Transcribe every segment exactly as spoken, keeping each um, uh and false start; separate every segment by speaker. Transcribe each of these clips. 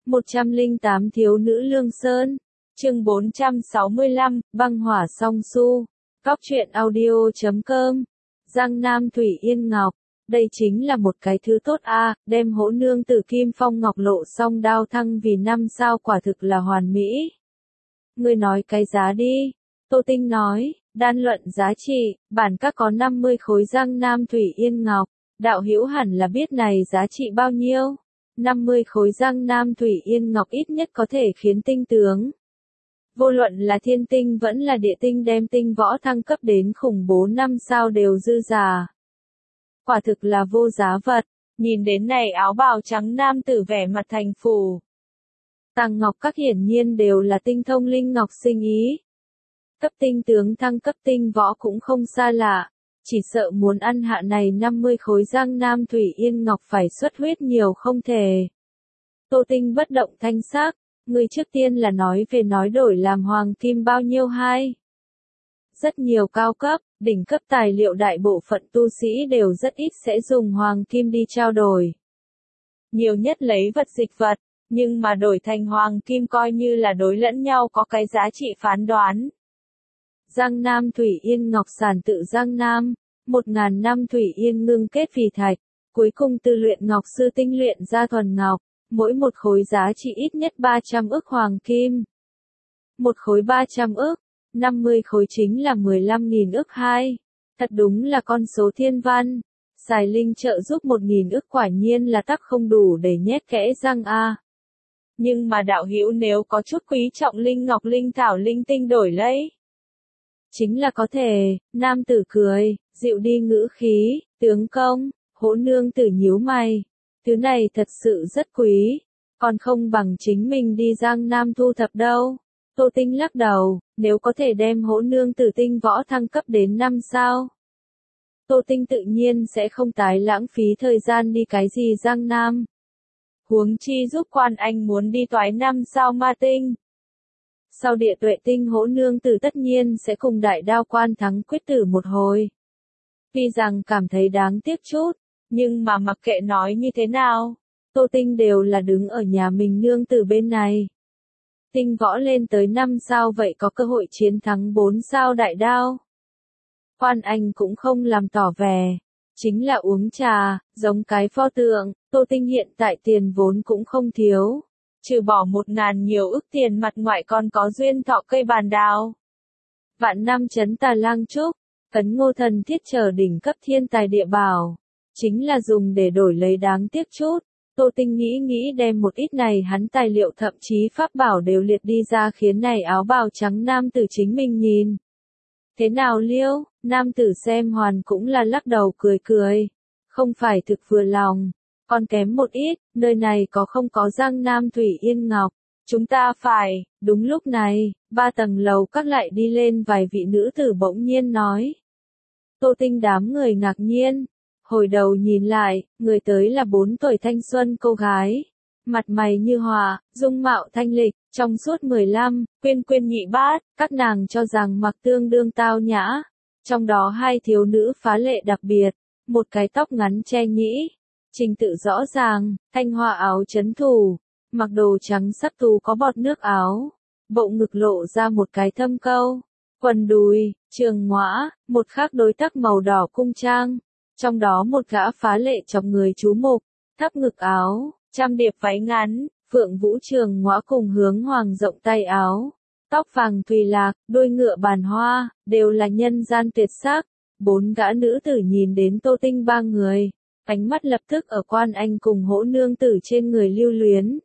Speaker 1: một trăm lẻ tám Thiếu nữ Lương Sơn. Chương bốn trăm sáu mươi lăm, băng hỏa song su. Cóc truyện audio chấm com. Giang Nam Thủy Yên Ngọc. Đây chính là một cái thứ tốt a, đem hỗ nương tử kim phong ngọc lộ song đao thăng vì năm sao quả thực là hoàn mỹ. Ngươi nói cái giá đi. Tô Tinh nói, đan luận giá trị, bản các có năm mươi khối Giang Nam Thủy Yên Ngọc. Đạo hữu hẳn là biết này giá trị bao nhiêu. năm mươi khối Giang Nam Thủy Yên Ngọc ít nhất có thể khiến tinh tướng. Vô luận là thiên tinh vẫn là địa tinh đem tinh võ thăng cấp đến khủng bố năm sao đều dư giả. Quả thực là vô giá vật, nhìn đến này áo bào trắng nam tử vẻ mặt thành phù. Tàng ngọc các hiển nhiên đều là tinh thông linh ngọc sinh ý. Cấp tinh tướng thăng cấp tinh võ cũng không xa lạ, chỉ sợ muốn ăn hạ này năm mươi khối Giang Nam Thủy Yên Ngọc phải xuất huyết nhiều không thể. Tô Tinh bất động thanh sắc, người trước tiên là nói về nói đổi làm hoàng kim bao nhiêu hay. Rất nhiều cao cấp, đỉnh cấp tài liệu đại bộ phận tu sĩ đều rất ít sẽ dùng hoàng kim đi trao đổi. Nhiều nhất lấy vật dịch vật, nhưng mà đổi thành hoàng kim coi như là đối lẫn nhau có cái giá trị phán đoán. Giang Nam Thủy Yên Ngọc sản tự Giang Nam, một ngàn năm Thủy Yên ngưng kết vì thạch, cuối cùng từ luyện ngọc sư tinh luyện ra thuần ngọc, mỗi một khối giá trị ít nhất ba trăm ức hoàng kim. Một khối ba trăm ức, năm mươi khối chính là mười lăm nghìn ức hai. Thật đúng là con số thiên văn. Xài linh trợ giúp một nghìn ức quả nhiên là tắc không đủ để nhét kẽ răng a. Nhưng mà đạo hữu nếu có chút quý trọng linh ngọc linh thảo linh tinh đổi lấy. Chính là có thể, nam tử cười, dịu đi ngữ khí, tướng công, hỗ nương tử nhíu mày. Thứ này thật sự rất quý, còn không bằng chính mình đi Giang Nam thu thập đâu. Tô Tinh lắc đầu, nếu có thể đem hỗ nương tử tinh võ thăng cấp đến năm sao. Tô Tinh tự nhiên sẽ không tái lãng phí thời gian đi cái gì Giang Nam. Huống chi giúp quan anh muốn đi toái năm sao ma tinh. Sau địa tuệ tinh hỗ nương tử tất nhiên sẽ cùng đại đao quan thắng quyết tử một hồi. Tuy rằng cảm thấy đáng tiếc chút, nhưng mà mặc kệ nói như thế nào, Tô Tinh đều là đứng ở nhà mình nương tử bên này. Tinh võ lên tới năm sao vậy có cơ hội chiến thắng bốn sao đại đao. Quan anh cũng không làm tỏ vẻ, chính là uống trà, giống cái pho tượng. Tô Tinh hiện tại tiền vốn cũng không thiếu. Trừ bỏ một ngàn nhiều ức tiền mặt ngoại còn có duyên thọ cây bàn đào. Vạn năm chấn tà lang trúc, cấn ngô thần thiết trở đỉnh cấp thiên tài địa bảo. Chính là dùng để đổi lấy đáng tiếc chút. Tô Tinh nghĩ nghĩ đem một ít này hắn tài liệu thậm chí pháp bảo đều liệt đi ra khiến này áo bào trắng nam tử chính mình nhìn. Thế nào Liêu, nam tử xem hoàn cũng là lắc đầu cười cười. Không phải thực vừa lòng. Còn kém một ít, nơi này có không có Giang Nam Thủy Yên Ngọc. Chúng ta phải, đúng lúc này, ba tầng lầu các lại đi lên vài vị nữ tử bỗng nhiên nói. Tô Tinh đám người ngạc nhiên. Hồi đầu nhìn lại, người tới là bốn tuổi thanh xuân cô gái. Mặt mày như hòa, dung mạo thanh lịch, trong suốt mười lăm, quyên quyên nhị bát, các nàng cho rằng mặc tương đương tao nhã. Trong đó hai thiếu nữ phá lệ đặc biệt, một cái tóc ngắn che nhĩ. Trình tự rõ ràng, thanh hoa áo chấn thủ, mặc đồ trắng sắc tù có bọt nước áo, bộ ngực lộ ra một cái thâm câu, quần đùi, trường ngõa, một khác đối tác màu đỏ cung trang, trong đó một gã phá lệ chọc người chú mục, thấp ngực áo, trăm điệp váy ngắn, phượng vũ trường ngõa cùng hướng hoàng rộng tay áo, tóc vàng thùy lạc, đuôi ngựa bàn hoa, đều là nhân gian tuyệt sắc. Bốn gã nữ tử nhìn đến Tô Tinh ba người. Ánh mắt lập tức ở quan anh cùng hỗ nương tử trên người lưu luyến.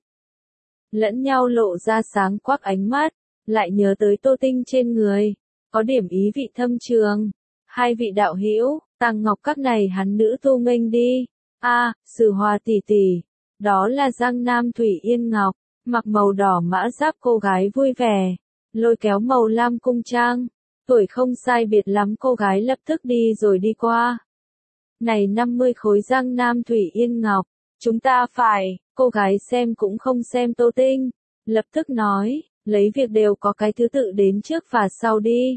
Speaker 1: Lẫn nhau lộ ra sáng quắc ánh mắt, lại nhớ tới Tô Tinh trên người, có điểm ý vị thâm trường. Hai vị đạo hữu, tàng ngọc các này hắn nữ tu nghênh đi. A, à, Sử Hòa tỷ tỷ, đó là Giang Nam Thủy Yên Ngọc, mặc màu đỏ mã giáp cô gái vui vẻ, lôi kéo màu lam cung trang, tuổi không sai biệt lắm cô gái lập tức đi rồi đi qua. Này năm mươi khối Giang Nam Thủy Yên Ngọc, chúng ta phải, cô gái xem cũng không xem Tô Tinh, lập tức nói, lấy việc đều có cái thứ tự đến trước và sau đi.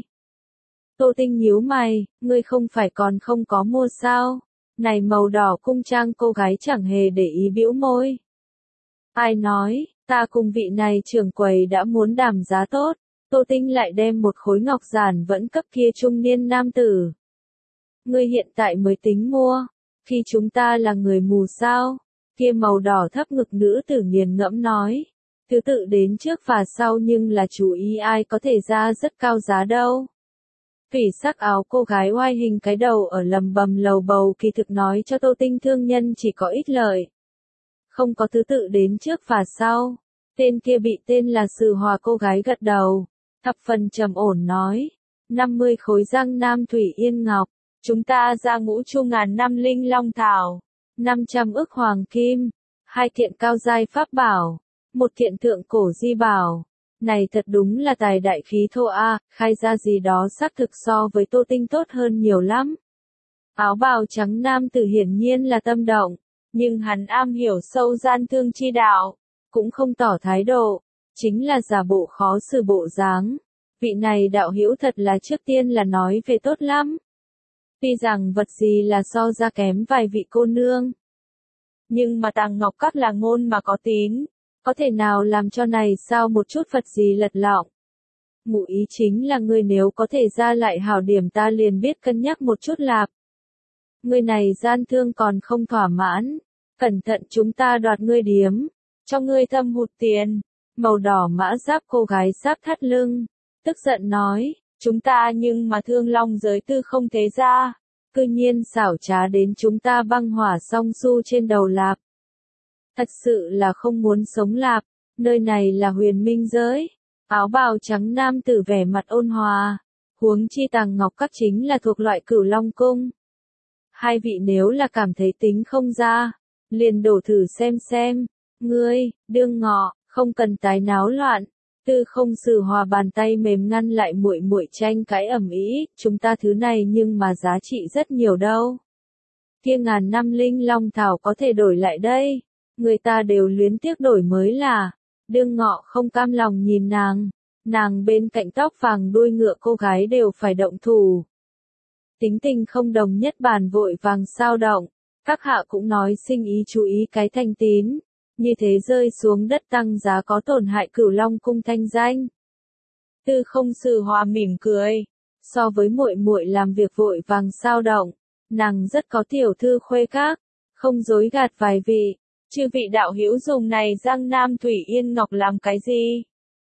Speaker 1: Tô Tinh nhíu mày, ngươi không phải còn không có mua sao, này màu đỏ cung trang cô gái chẳng hề để ý bĩu môi. Ai nói, Ta cùng vị này trưởng quầy đã muốn đàm giá tốt, Tô Tinh lại đem một khối ngọc giản vẫn cấp kia trung niên nam tử. Ngươi hiện tại mới tính mua, khi chúng ta là người mù sao? Kia màu đỏ thấp ngực nữ tử nghiền ngẫm nói. Thứ tự đến trước và sau nhưng là chú ý ai có thể ra rất cao giá đâu. Thủy sắc áo cô gái oai hình cái đầu ở lầm bầm lầu bầu kỳ thực nói cho Tô Tinh thương nhân chỉ có ít lợi. Không có thứ tự đến trước và sau. Tên kia bị tên là Sử Hòa cô gái gật đầu. Thập phần trầm ổn nói. năm mươi khối Giang Nam Thủy Yên Ngọc. Chúng ta ra ngũ chu ngàn năm linh long thảo. năm trăm ức hoàng kim. Hai kiện cao giai pháp bảo. Một kiện thượng cổ di bảo. Này thật đúng là tài đại khí thô a, khai ra gì đó xác thực so với Tô Tinh tốt hơn nhiều lắm. Áo bào trắng nam tử hiển nhiên là tâm động, nhưng hắn am hiểu sâu gian thương chi đạo, cũng không tỏ thái độ, chính là giả bộ khó xử bộ dáng. Vị này đạo hữu thật là trước tiên là nói về tốt lắm. Tuy rằng vật gì là so ra kém vài vị cô nương, nhưng mà Tàng Ngọc Các là ngôn mà có tín. Có thể nào làm cho này sao một chút vật gì lật lọng. Ngụ ý chính là ngươi nếu có thể ra lại hảo điểm ta liền biết cân nhắc một chút lạp. Ngươi này gian thương còn không thỏa mãn. Cẩn thận chúng ta đoạt ngươi điếm. Cho ngươi thâm hụt tiền. Màu đỏ mã giáp cô gái sáp thắt lưng. Tức giận nói. Chúng ta nhưng mà thương long giới tư không thế ra. Cư nhiên xảo trá đến chúng ta băng hỏa song su trên đầu lạp. Thật sự là không muốn sống lạp, nơi này là huyền minh giới. Áo bào trắng nam tử vẻ mặt ôn hòa, huống chi Tàng Ngọc Các chính là thuộc loại Cửu Long cung. Hai vị nếu là cảm thấy tính không ra, liền đổ thử xem xem. Ngươi, đương ngọ, không cần tái náo loạn. Tư không Sử Hòa bàn tay mềm ngăn lại muội muội tranh cãi ầm ĩ, chúng ta thứ này nhưng mà giá trị rất nhiều đâu. Kia ngàn năm linh long thảo có thể đổi lại đây. Người ta đều luyến tiếc đổi mới là, đương ngọ không cam lòng nhìn nàng, nàng bên cạnh tóc vàng đuôi ngựa cô gái đều phải động thủ. Tính tình không đồng nhất bàn vội vàng sao động, các hạ cũng nói sinh ý chú ý cái thanh tín, như thế rơi xuống đất tăng giá có tổn hại Cửu Long cung thanh danh. Tư không Sử Hòa mỉm cười, so với muội muội làm việc vội vàng sao động, nàng rất có tiểu thư khuê các, không dối gạt vài vị. Chư vị đạo hữu dùng này Giang Nam Thủy Yên Ngọc làm cái gì?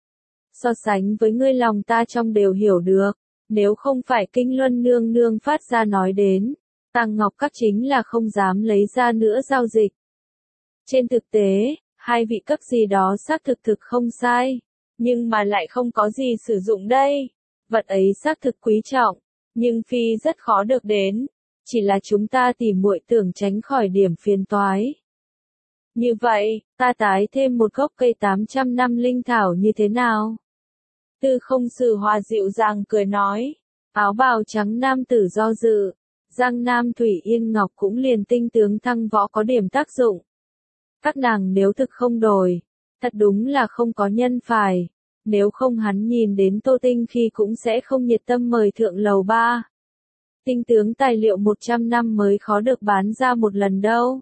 Speaker 1: So sánh với ngươi lòng ta trong đều hiểu được, nếu không phải Kinh Luân nương nương phát ra nói đến, Tàng Ngọc Các chính là không dám lấy ra nữa giao dịch. Trên thực tế, hai vị cấp gì đó xác thực thực không sai, nhưng mà lại không có gì sử dụng đây. Vật ấy xác thực quý trọng, nhưng phi rất khó được đến, chỉ là chúng ta tỉ muội tưởng tránh khỏi điểm phiền toái. Như vậy, ta tái thêm một gốc cây tám trăm năm linh thảo như thế nào? Tư không Sử Hòa dịu dàng cười nói. Áo bào trắng nam tử do dự. Giang Nam Thủy Yên Ngọc cũng liền tinh tướng thăng võ có điểm tác dụng. Các nàng nếu thực không đổi, thật đúng là không có nhân phải. Nếu không hắn nhìn đến Tô Tinh khi cũng sẽ không nhiệt tâm mời thượng lầu ba. Tinh tướng tài liệu một trăm năm mới khó được bán ra một lần đâu.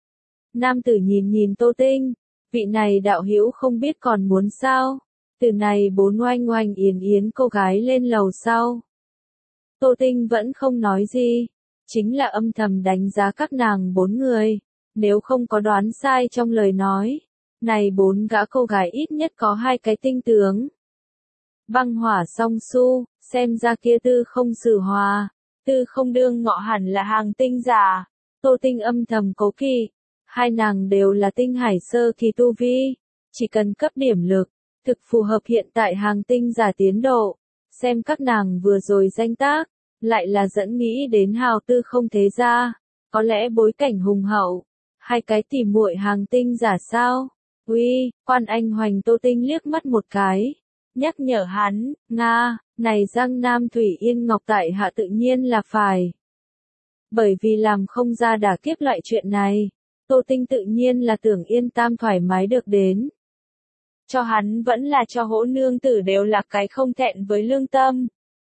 Speaker 1: Nam tử nhìn nhìn Tô Tinh, vị này đạo hữu không biết còn muốn sao. Từ này bốn oanh oanh yến yến cô gái lên lầu sau. Tô Tinh vẫn không nói gì, chính là âm thầm đánh giá các nàng bốn người, nếu không có đoán sai trong lời nói. Này bốn gã cô gái ít nhất có hai cái tinh tướng. Băng hỏa song su, xem ra kia Tư không Sử Hòa, Tư không đương ngọ hẳn là hàng tinh giả. Tô Tinh âm thầm cố kỵ. Hai nàng đều là tinh hải sơ kỳ tu vi, chỉ cần cấp điểm lực, thực phù hợp hiện tại hàng tinh giả tiến độ. Xem các nàng vừa rồi danh tác, lại là dẫn nghĩ đến hào tư không thế gia, có lẽ bối cảnh hùng hậu, hai cái tỉ muội hàng tinh giả sao? Uy, Quan Anh Hoành Tô Tinh liếc mắt một cái, nhắc nhở hắn, Nga, này Giang Nam Thủy Yên Ngọc tại hạ tự nhiên là phải. Bởi vì làm không ra đả kiếp loại chuyện này. Tô Tinh tự nhiên là tưởng yên tam thoải mái được đến. Cho hắn vẫn là cho hỗ nương tử đều là cái không thẹn với lương tâm.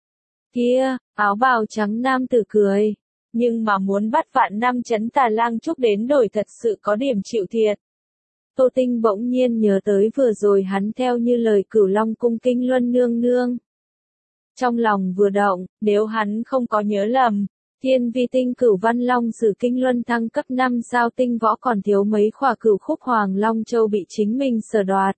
Speaker 1: Kia, áo bào trắng nam tử cười. Nhưng mà muốn bắt vạn năm chấn tà lang trúc đến đổi thật sự có điểm chịu thiệt. Tô Tinh bỗng nhiên nhớ tới vừa rồi hắn theo như lời Cửu Long cung Kinh Luân nương nương. Trong lòng vừa động, nếu hắn không có nhớ lầm, Thiên Vi tinh Cửu Văn Long Sử Kinh Luân thăng cấp năm sao tinh võ còn thiếu mấy khỏa Cửu Khúc Hoàng Long Châu bị chính mình sở đoạt.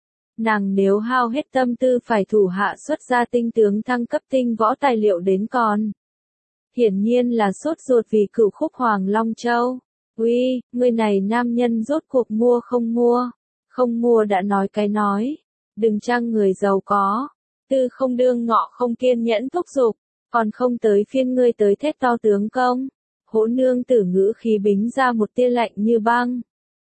Speaker 1: Nàng nếu hao hết tâm tư phải thủ hạ xuất ra tinh tướng thăng cấp tinh võ tài liệu đến còn. Hiển nhiên là sốt ruột vì Cửu Khúc Hoàng Long Châu. Uy, người này nam nhân rốt cuộc mua không mua, không mua đã nói cái nói, đừng trang người giàu có, tư không đương ngọ không kiên nhẫn thúc giục, còn không tới phiên ngươi tới thét to tướng công. Hỗ nương tử ngữ khí bính ra một tia lạnh như băng.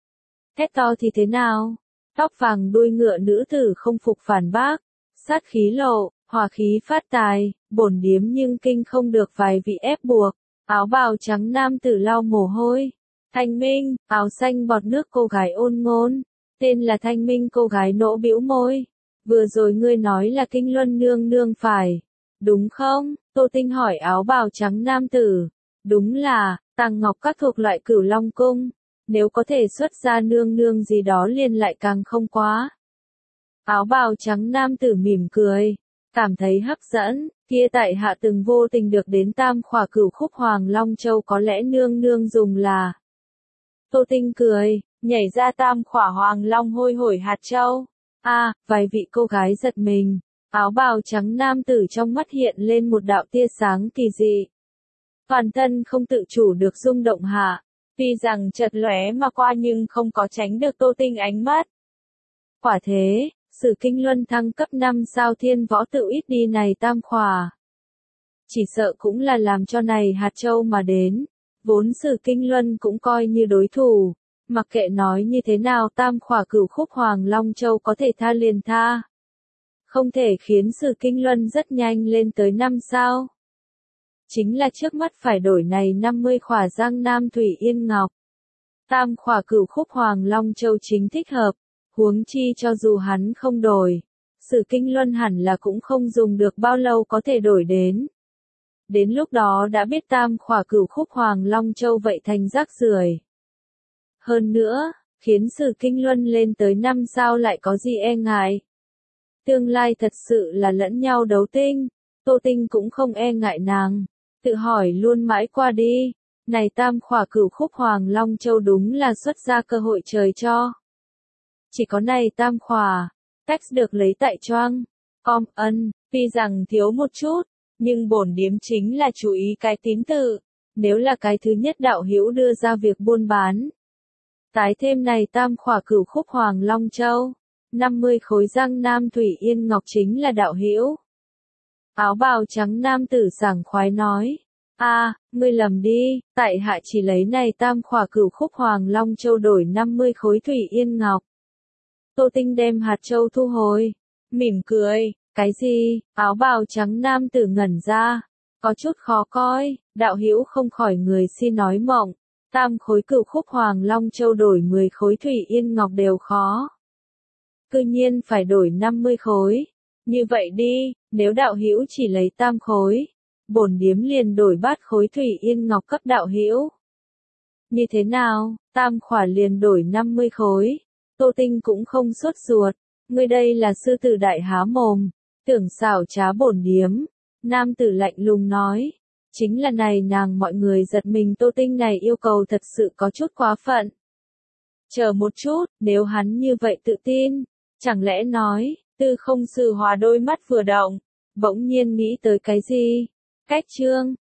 Speaker 1: Thét to thì thế nào? Tóc vàng đuôi ngựa nữ tử không phục phản bác, sát khí lộ, hỏa khí phát tài, bổn điếm nhưng kinh không được vài vị ép buộc, áo bào trắng nam tử lau mồ hôi. Thanh Minh, áo xanh bọt nước cô gái ôn ngôn, tên là Thanh Minh cô gái nỗ bĩu môi. Vừa rồi ngươi nói là Kinh Luân nương nương phải, đúng không? Tô Tinh hỏi áo bào trắng nam tử. Đúng là, tàng ngọc các thuộc loại Cửu Long cung, nếu có thể xuất ra nương nương gì đó liền lại càng không quá. Áo bào trắng nam tử mỉm cười, cảm thấy hấp dẫn, kia tại hạ từng vô tình được đến tam khỏa Cửu Khúc Hoàng Long Châu có lẽ nương nương dùng là. Tô Tinh cười, nhảy ra tam khỏa Hoàng Long hôi hổi hạt châu. A, à, vài vị cô gái giật mình, áo bào trắng nam tử trong mắt hiện lên một đạo tia sáng kỳ dị. Toàn thân không tự chủ được rung động hạ, tuy rằng chợt lóe mà qua nhưng không có tránh được Tô Tinh ánh mắt. Quả thế, Sử Kinh Luân thăng cấp năm sao thiên võ tự ít đi này tam khỏa. Chỉ sợ cũng là làm cho này hạt châu mà đến. Vốn Sử Kinh Luân cũng coi như đối thủ, mặc kệ nói như thế nào tam khỏa Cửu Khúc Hoàng Long Châu có thể tha liền tha. Không thể khiến Sử Kinh Luân rất nhanh lên tới năm sao. Chính là trước mắt phải đổi này năm mươi khỏa Giang Nam Thủy Yên Ngọc. Tam khỏa Cửu Khúc Hoàng Long Châu chính thích hợp, huống chi cho dù hắn không đổi, Sử Kinh Luân hẳn là cũng không dùng được bao lâu có thể đổi đến. Đến lúc đó đã biết tam khỏa Cửu Khúc Hoàng Long Châu vậy thành rác rưởi. Hơn nữa, khiến Sử Kinh Luân lên tới năm sao lại có gì e ngại. Tương lai thật sự là lẫn nhau đấu tinh, Tô Tinh cũng không e ngại nàng, tự hỏi luôn mãi qua đi, này tam khỏa Cửu Khúc Hoàng Long Châu đúng là xuất ra cơ hội trời cho. Chỉ có này tam khỏa, tách được lấy tại choang, com ân, tuy rằng thiếu một chút, nhưng bổn điếm chính là chú ý cái tín tự, nếu là cái thứ nhất đạo hữu đưa ra việc buôn bán. Tái thêm này tam khỏa Cửu Khúc Hoàng Long Châu, năm mươi khối Giang Nam Thủy Yên Ngọc chính là đạo hữu. Áo bào trắng nam tử sảng khoái nói, a, à, ngươi lầm đi, tại hạ chỉ lấy này tam khỏa Cửu Khúc Hoàng Long Châu đổi năm mươi khối Thủy Yên Ngọc. Tô Tinh đem hạt châu thu hồi, mỉm cười. Cái gì? Áo bào trắng nam tử ngẩn ra, có chút khó coi, đạo hữu không khỏi người si nói mộng, tam khối Cửu Khúc Hoàng Long Châu đổi mười khối Thủy Yên Ngọc đều khó. Cư nhiên phải đổi năm mươi khối. Như vậy đi, nếu đạo hữu chỉ lấy tam khối, bổn điếm liền đổi bát khối Thủy Yên Ngọc cấp đạo hữu. Như thế nào, tam khỏa liền đổi năm mươi khối. Tô Tinh cũng không sốt ruột, ngươi đây là sư tử đại há mồm. Tưởng xảo trá bổn điếm, nam tử lạnh lùng nói, chính là này nàng mọi người giật mình Tô Tinh này yêu cầu thật sự có chút quá phận. Chờ một chút, nếu hắn như vậy tự tin, chẳng lẽ nói, Tư Không Sư Hòa đôi mắt vừa động, bỗng nhiên nghĩ tới cái gì? Cách chương